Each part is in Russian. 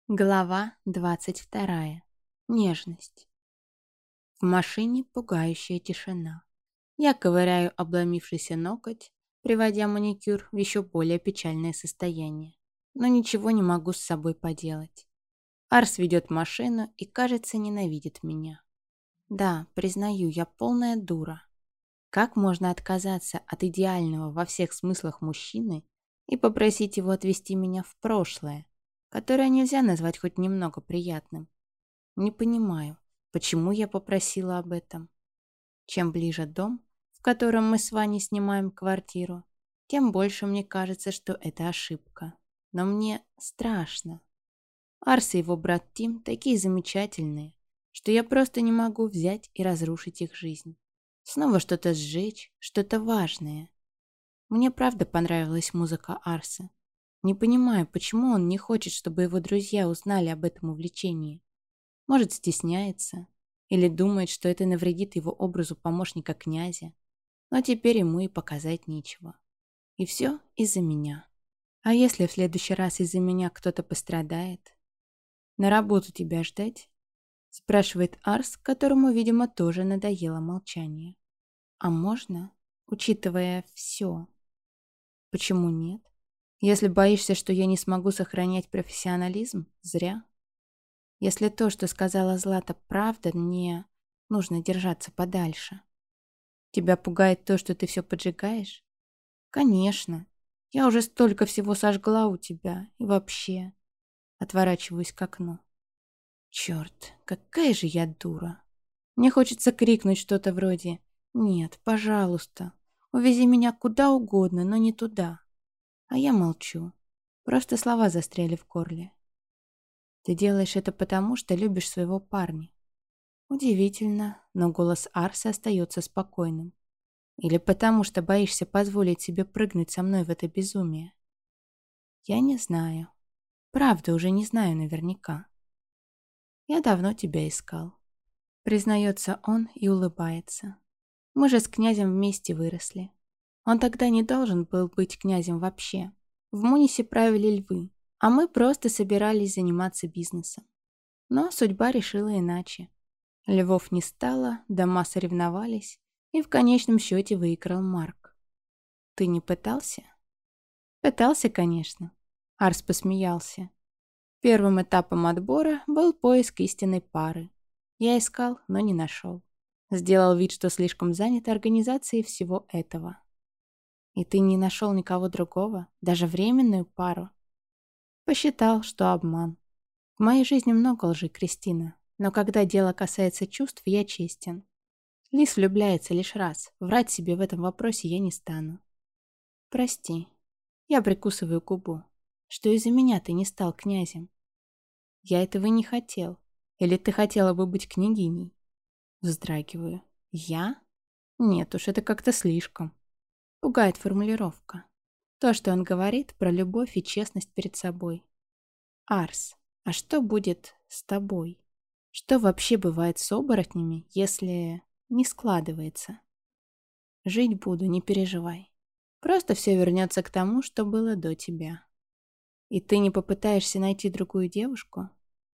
Глава 22. Нежность. В машине пугающая тишина. Я ковыряю обломившийся ноготь, приводя маникюр в еще более печальное состояние. Но ничего не могу с собой поделать. Арс ведет машину и, кажется, ненавидит меня. Да, признаю, я полная дура. Как можно отказаться от идеального во всех смыслах мужчины и попросить его отвезти меня в прошлое, которое нельзя назвать хоть немного приятным? Не понимаю, почему я попросила об этом. Чем ближе дом, в котором мы с Ваней снимаем квартиру, тем больше мне кажется, что это ошибка. Но мне страшно. Арс и его брат Тим такие замечательные, что я просто не могу взять и разрушить их жизнь. Снова что-то сжечь, что-то важное. Мне правда понравилась музыка Арса. Не понимаю, почему он не хочет, чтобы его друзья узнали об этом увлечении. Может, стесняется или думает, что это навредит его образу помощника князя. Но теперь ему и показать нечего. И все из-за меня. А если в следующий раз из-за меня кто-то пострадает? На работу тебя ждать? Спрашивает Арс, которому, видимо, тоже надоело молчание. А можно, учитывая все? Почему нет? Если боишься, что я не смогу сохранять профессионализм, зря. Если то, что сказала Злата, правда, мне нужно держаться подальше. Тебя пугает то, что ты все поджигаешь? Конечно. Я уже столько всего сожгла у тебя. И вообще. Отворачиваюсь к окну. Черт, какая же я дура. Мне хочется крикнуть что-то вроде «Нет, пожалуйста, увези меня куда угодно, но не туда». А я молчу. Просто слова застряли в горле. Ты делаешь это потому, что любишь своего парня. Удивительно, но голос Арса остается спокойным. Или потому, что боишься позволить себе прыгнуть со мной в это безумие. Я не знаю. Правда, уже не знаю наверняка. Я давно тебя искал. Признается он и улыбается. Мы же с князем вместе выросли. Он тогда не должен был быть князем вообще. В Мунисе правили львы, а мы просто собирались заниматься бизнесом. Но судьба решила иначе. Львов не стало, дома соревновались, и в конечном счете выиграл Марк. Ты не пытался? Пытался, конечно. Арс посмеялся. Первым этапом отбора был поиск истинной пары. Я искал, но не нашел. Сделал вид, что слишком занят организацией всего этого. И ты не нашел никого другого, даже временную пару? Посчитал, что обман. В моей жизни много лжи, Кристина, но когда дело касается чувств, я честен. Лис влюбляется лишь раз, врать себе в этом вопросе я не стану. Прости, я прикусываю губу, что из-за меня ты не стал князем. Я этого не хотел. Или ты хотела бы быть княгиней? Вздрагиваю. Я? Нет уж, это как-то слишком. Пугает формулировка. То, что он говорит про любовь и честность перед собой. Арс, а что будет с тобой? Что вообще бывает с оборотнями, если не складывается? Жить буду, не переживай. Просто все вернется к тому, что было до тебя. И ты не попытаешься найти другую девушку?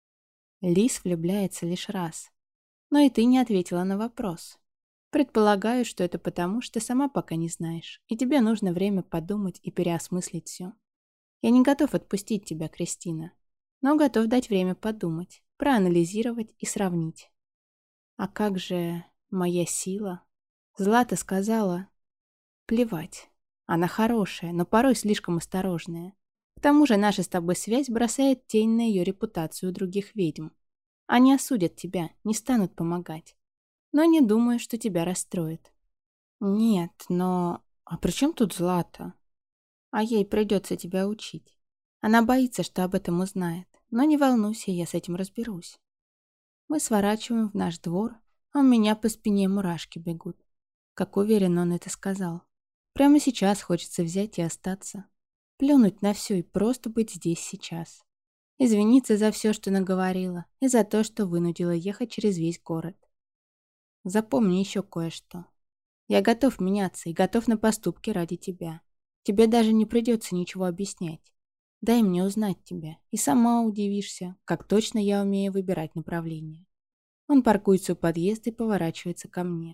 Лис влюбляется лишь раз. Но и ты не ответила на вопрос. Предполагаю, что это потому, что сама пока не знаешь, и тебе нужно время подумать и переосмыслить все. Я не готов отпустить тебя, Кристина, но готов дать время подумать, проанализировать и сравнить. А как же моя сила? Злата сказала, плевать. Она хорошая, но порой слишком осторожная. К тому же наша с тобой связь бросает тень на ее репутацию других ведьм. Они осудят тебя, не станут помогать. Но не думаю, что тебя расстроит. Нет, но... А при чем тут Злата? А ей придется тебя учить. Она боится, что об этом узнает. Но не волнуйся, я с этим разберусь. Мы сворачиваем в наш двор, а у меня по спине мурашки бегут. Как уверен он это сказал. Прямо сейчас хочется взять и остаться. Плюнуть на все и просто быть здесь сейчас. Извиниться за все, что наговорила, и за то, что вынудила ехать через весь город. Запомни еще кое-что. Я готов меняться и готов на поступки ради тебя. Тебе даже не придется ничего объяснять. Дай мне узнать тебя, и сама удивишься, как точно я умею выбирать направление. Он паркуется у подъезда и поворачивается ко мне.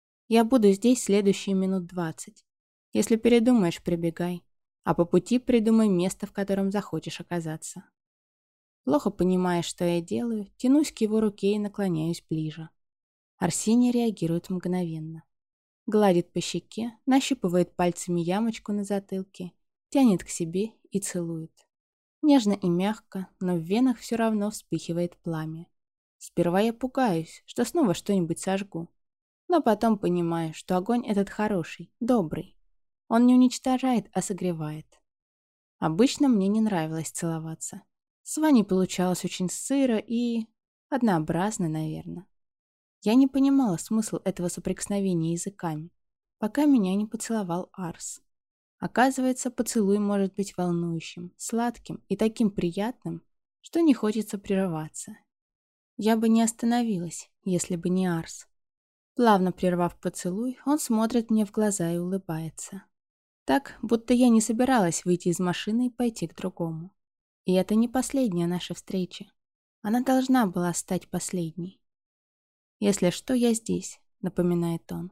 Я буду здесь следующие минут 20. Если передумаешь, прибегай. А по пути придумай место, в котором захочешь оказаться. Плохо понимая, что я делаю, тянусь к его руке и наклоняюсь ближе. Арсений реагирует мгновенно. Гладит по щеке, нащупывает пальцами ямочку на затылке, тянет к себе и целует. Нежно и мягко, но в венах все равно вспыхивает пламя. Сперва я пугаюсь, что снова что-нибудь сожгу. Но потом понимаю, что огонь этот хороший, добрый. Он не уничтожает, а согревает. Обычно мне не нравилось целоваться. С Ваней получалось очень сыро и... однообразно, наверное. Я не понимала смысл этого соприкосновения языками, пока меня не поцеловал Арс. Оказывается, поцелуй может быть волнующим, сладким и таким приятным, что не хочется прерываться. Я бы не остановилась, если бы не Арс. Плавно прервав поцелуй, он смотрит мне в глаза и улыбается. Так, будто я не собиралась выйти из машины и пойти к другому. И это не последняя наша встреча. Она должна была стать последней. «Если что, я здесь», — напоминает он.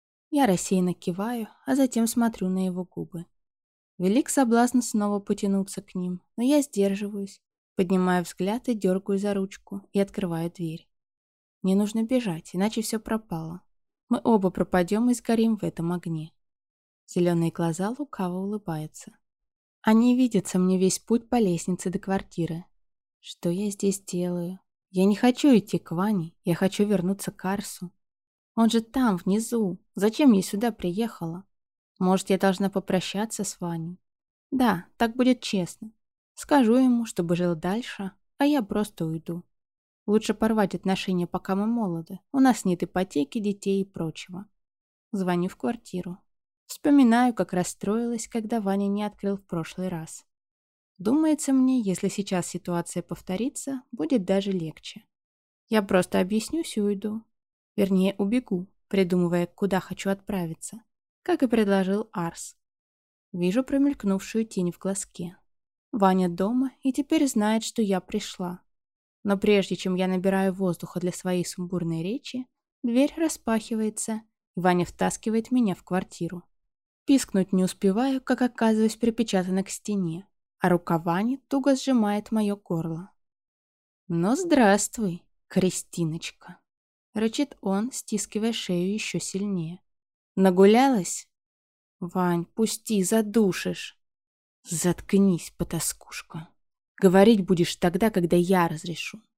Я рассеянно киваю, а затем смотрю на его губы. Велик соблазн снова потянуться к ним, но я сдерживаюсь, поднимаю взгляд и дергаю за ручку и открываю дверь. Не нужно бежать, иначе все пропало. Мы оба пропадем и сгорим в этом огне. Зеленые глаза лукаво улыбаются. Они видятся мне весь путь по лестнице до квартиры. Что я здесь делаю? Я не хочу идти к Ване, я хочу вернуться к Арсу. Он же там, внизу. Зачем я сюда приехала? Может, я должна попрощаться с Ваней? Да, так будет честно. Скажу ему, чтобы жил дальше, а я просто уйду. Лучше порвать отношения, пока мы молоды. У нас нет ипотеки, детей и прочего. Звоню в квартиру. Вспоминаю, как расстроилась, когда Ваня не открыл в прошлый раз. Думается мне, если сейчас ситуация повторится, будет даже легче. Я просто объяснюсь и уйду. Вернее, убегу, придумывая, куда хочу отправиться. Как и предложил Арс. Вижу промелькнувшую тень в глазке. Ваня дома и теперь знает, что я пришла. Но прежде чем я набираю воздуха для своей сумбурной речи, дверь распахивается, и Ваня втаскивает меня в квартиру. Пискнуть не успеваю, как оказываюсь припечатана к стене, а рука Вани туго сжимает мое горло. «Ну, здравствуй, Кристиночка!» — рычит он, стискивая шею еще сильнее. «Нагулялась?» «Вань, пусти, задушишь!» «Заткнись, потаскушка! Говорить будешь тогда, когда я разрешу!»